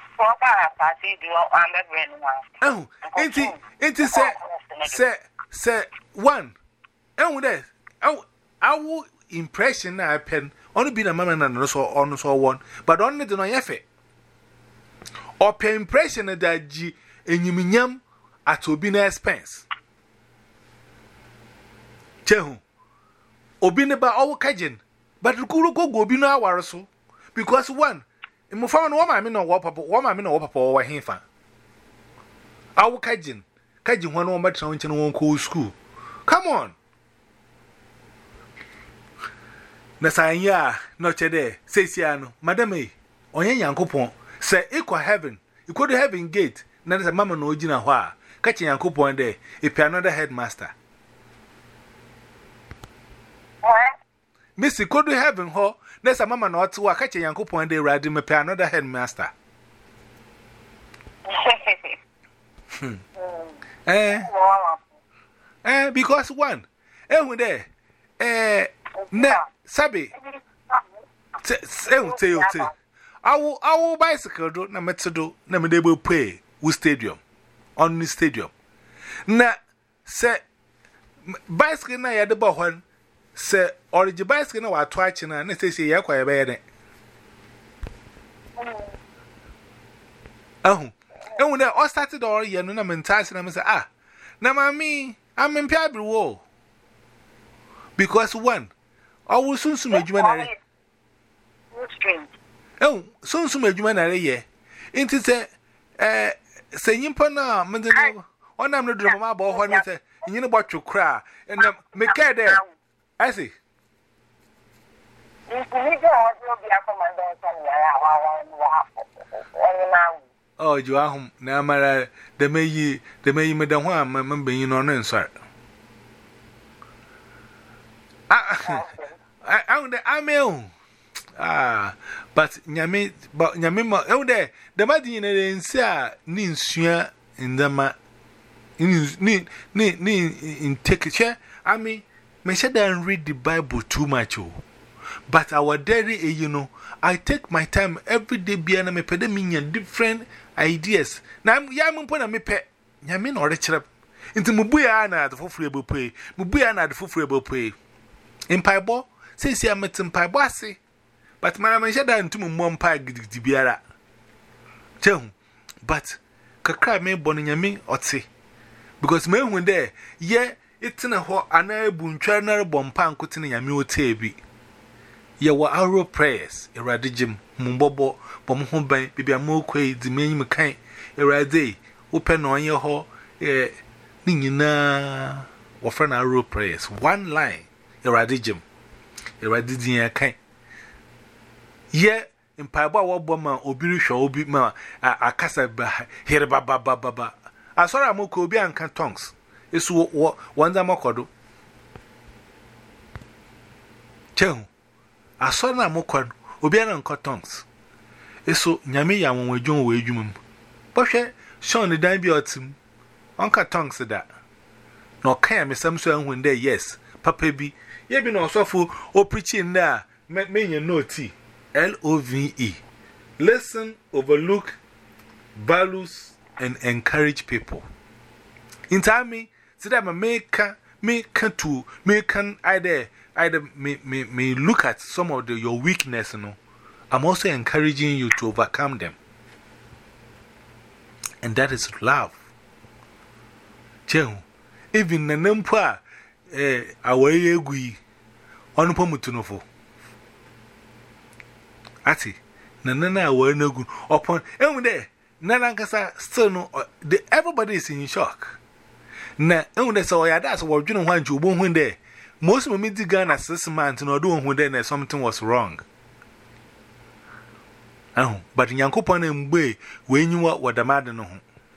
Oh, ain't it? Ain't it? Say, say, say, one. And with that, our impression I pen only been a man and also on so one, but only the no effort. Or pay impression that G and you mean at Obina expense. Chehu Obina ba our cajun, but the Kuru go go be no hour so because one, in Mufan woman, I mean, no wap, woman, I mean, no wap or hinfa. Our cajun, cajun one more much on one cool school. Come on. Nasanya, not today, says Yano, Madame, on your young coupon, say equal heaven, you could have heaven gate, not as a mamma no gina wha, catching a coupon day, if you're another headmaster. Missy could have heaven ho, there's a mamma not to catch a young coupon day riding me pay another headmaster. Eh, eh, because one, eh, with there, eh, ne. Sabi, say, say, say, I will, I will bicycle do, na metado, na me will pay with stadium, on the stadium. Na, say, bicycle na ya de bohon, say, or the bicycle na wa twitch na, na say, ya kwa ya bayane. Oh, and when they all started all year, no, I'm enticing them and say, ah, na mami, I'm in Piabri wall. Because one, I will soon soon make you an oh, soon soon make you an area. Into say, eh, saying Pana, Mandano, one I'm not drama about one, you know what you cry, and make care there. I see. Oh, you are home. Now, Mara, the may ye, the may you made a one, my member in on answer. I own the Amel. Ah, but Yami, but Yamima, oh, there, the Madina in Sia, Nin Sua in the ma in Nin, Nin, in take a chair. I mean, may shut down read the Bible too much. But our daddy, you know, I take my time every day beyond me pedaminian different ideas. Now, Yaman put a me pet Yamin or a chirp into Mubuana, the fulfillable pay, Mubuana, the fulfillable pay. In Pieball, since you met in Piebasi, but Madame shut down to Mum Pie Gibiara. Tell, but Kakra may bonny or say, because men were there, yeah, it's in a hot an air boon channel bomb pan cutting a mule tabi. Ye were our prayers, eradigim, Mumbobo, Bomhombe, Bibi Amoque, the main McKay, erade, open on your hall, eh, Nina, or friend our prayers, one line, eradigim, eradidia kind. Ye, in Paba Woboma, Obirisha, Obima, a casa, here baba baba. I saw a moko bianca tongues. It's what one's a mocodo. Tell. I saw na mokwan obiara nko tongues eso nyame ya won wadwon we adwumam bohwe Sean the dan bi otim onka tongues da no kan me samso anhun dey yes papa bi ye bi no osofo o preaching na me nya noti L O V E listen, overlook, values and encourage people in time me say that me make me can to me can either Either may, may, may look at some of the, your weakness, you know. I'm also encouraging you to overcome them. And that is love. Even the Nampa, eh, our egui, on Pomutunofo. Ati, Nana, were no good upon, and there, Nanankasa still no, everybody is in shock. Na, and that's all I that's what you don't want you won't there. Most of me began as this man to not do when then something was wrong. Oh, but in Yankopon and way, when you what the matter no.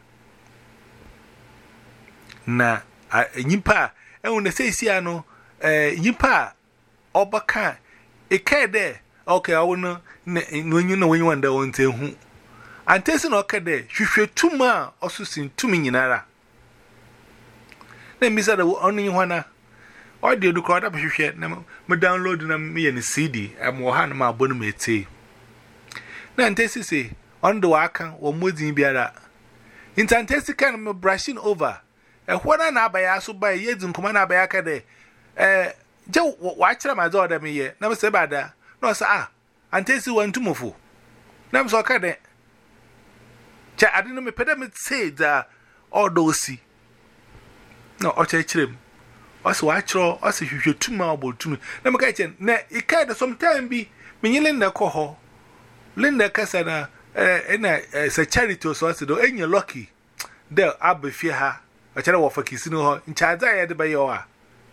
Na, I, Yimpa, and when they say Siano, eh, Yimpa, Obaka, a care there. Okay, I will know when you know when you want the one thing. And Tessin okay there, she should two more also seen two million ara. Then, Miss Ada only one. Or do you crowd up? You share, me downloading me and C D. I'm one my bonumate. Nan Tessie say, on the waka or Mudin Biara. In Tantesi can me brushing over. And what an abaya so by years and command abayaka there. Eh, Joe, watch my daughter me ye. Never say bad. No, sir. And Tessie went to Mufu. Nam so cade. Cha, I didn't know me pedamit say that all those see. No, or church him. Also, I throw us if you too marble to me. Never catch it. Nay, it can't sometime be me Linda Coho. Linda Cassana, and it's a charity so I said, ain't you lucky? There, I'll be fear her. A child of a kissino in charge I had by your.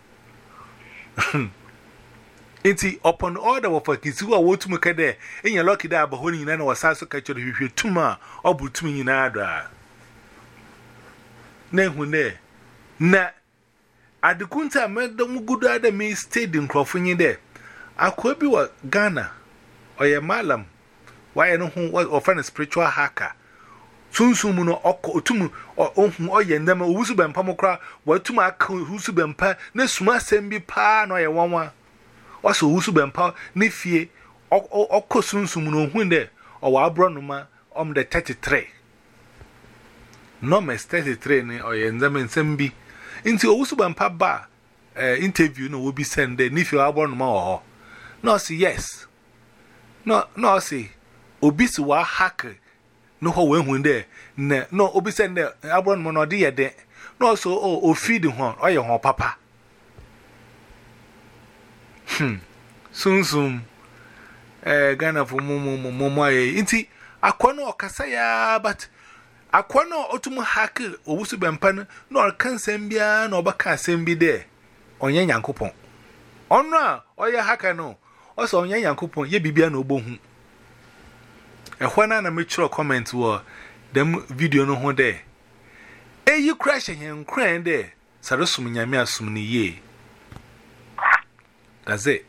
Ain't he upon order of a kiss who are what to make a day? Ain't you lucky that, but when you know was also catch you if you too mar or put me in other. Nay, when there. Na. At the Kunta made the good other me stayed in Crawford there. I could be what Ghana or your malam. Why I know who was often a spiritual hacker. Soon soon no oko tumu or on or yendam Usuban Pamokra, what to my Usuban pa, no smart send be pa no ya one. Also Usuban pa, nifie or oko soon soon no window or Abronuma on the thirty three. No mess thirty three or yendam and sembi. Into Usuban pa bar interview no will be sent there if you are born more. No, see, yes. No, no, see. Obisi wa hacker. No, how when there. No, Obi send there. I born mono dear there. No, so, oh, feeding one or your papa. Hmm. Soon, soon. Eh, Ghana for Momo Momoy. Inti, Aquano Casaya, but. Aquano Otumo hacker or Usuban pan, nor can sembia nor baka sembi there. On Yan Yankopon. Ono a oya haka no oso onye Yankopon ye bibia na obohu ehwa na na me chiro comment wo dem video no ho de eyi crash hen kran de saresum nyame asum ni ye that's it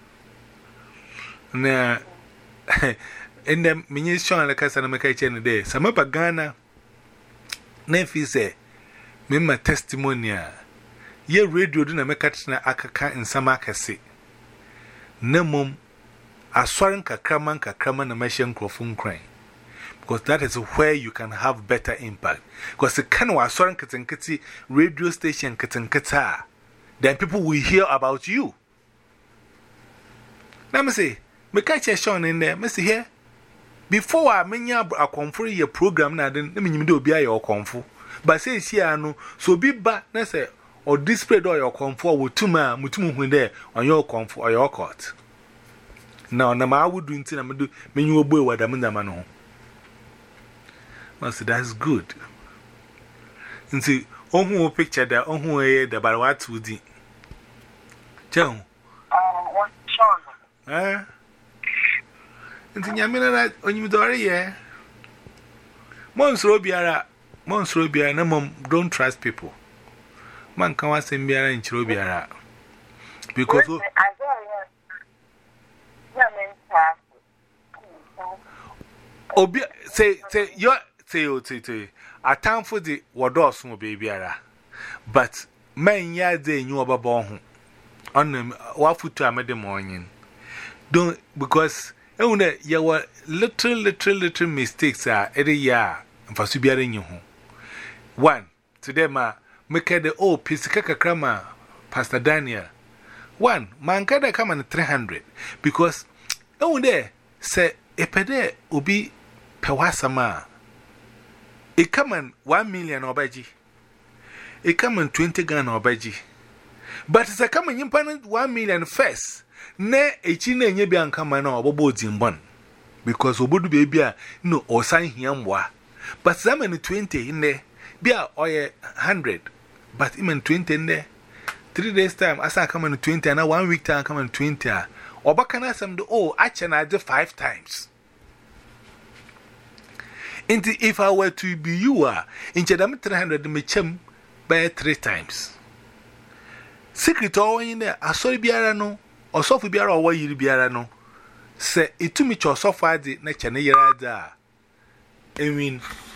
na in the ministry and the Casa Macachen day, some up a Ghana. Nephi say, Mima testimonia. Ye radio didn't make a aka in some acassi. Nemum, a swarin kakraman kakraman a machine crofun crane. Because that is where you can have better impact. Because the Kanwa swarin katankati radio station katankata, then people will hear about you. Let me say, me catch a Sean in there, Mister here. Before I mean, a comfort your program, now then, let me do be your comfort. But say, she, I know, so be back, let's say, or display or your comfort with two man, with two when there on your comfort or your court. Now, no matter what do until I do, mean you boy what I'm in the man. Master, that's good. And see, on who picture that on who a the bar what would the Joe? Oh, what Sean? Eh? And Yamina, when you do it, yeah. Mons Robiara, Mons Robiara, no mom, don't trust people. Man can't send me in Chirobiara because Obi say, say, you say, oh, say, a time for the Wados, no baby, but man, ya day knew about born on them, what foot to a made morning. Don't because. Oh, there were little, little, little mistakes are every year for Subiaring you. One, today, ma, make the old Piscaka Krama, Pastor Daniel. One, man, can I come on three hundred because, oh, there, say, a pede will be Pewasama. It come on one million or baji. It come on twenty gun or baji. But it's a coming in one million first. Ne echine nye bia nka man na obobo dzimbon because obodu bia no osan hiamwa but some in twenty in there bia oye one hundred but even twenty in there three days time asa come in twenty and one week time come in twenty obaka na some do oh acha na do five times into if I were to be you are in chedam three hundred me chem by three times secret all in there asori biara no or so for biara or you biara no say it to me cho so far the nature na yara da I mean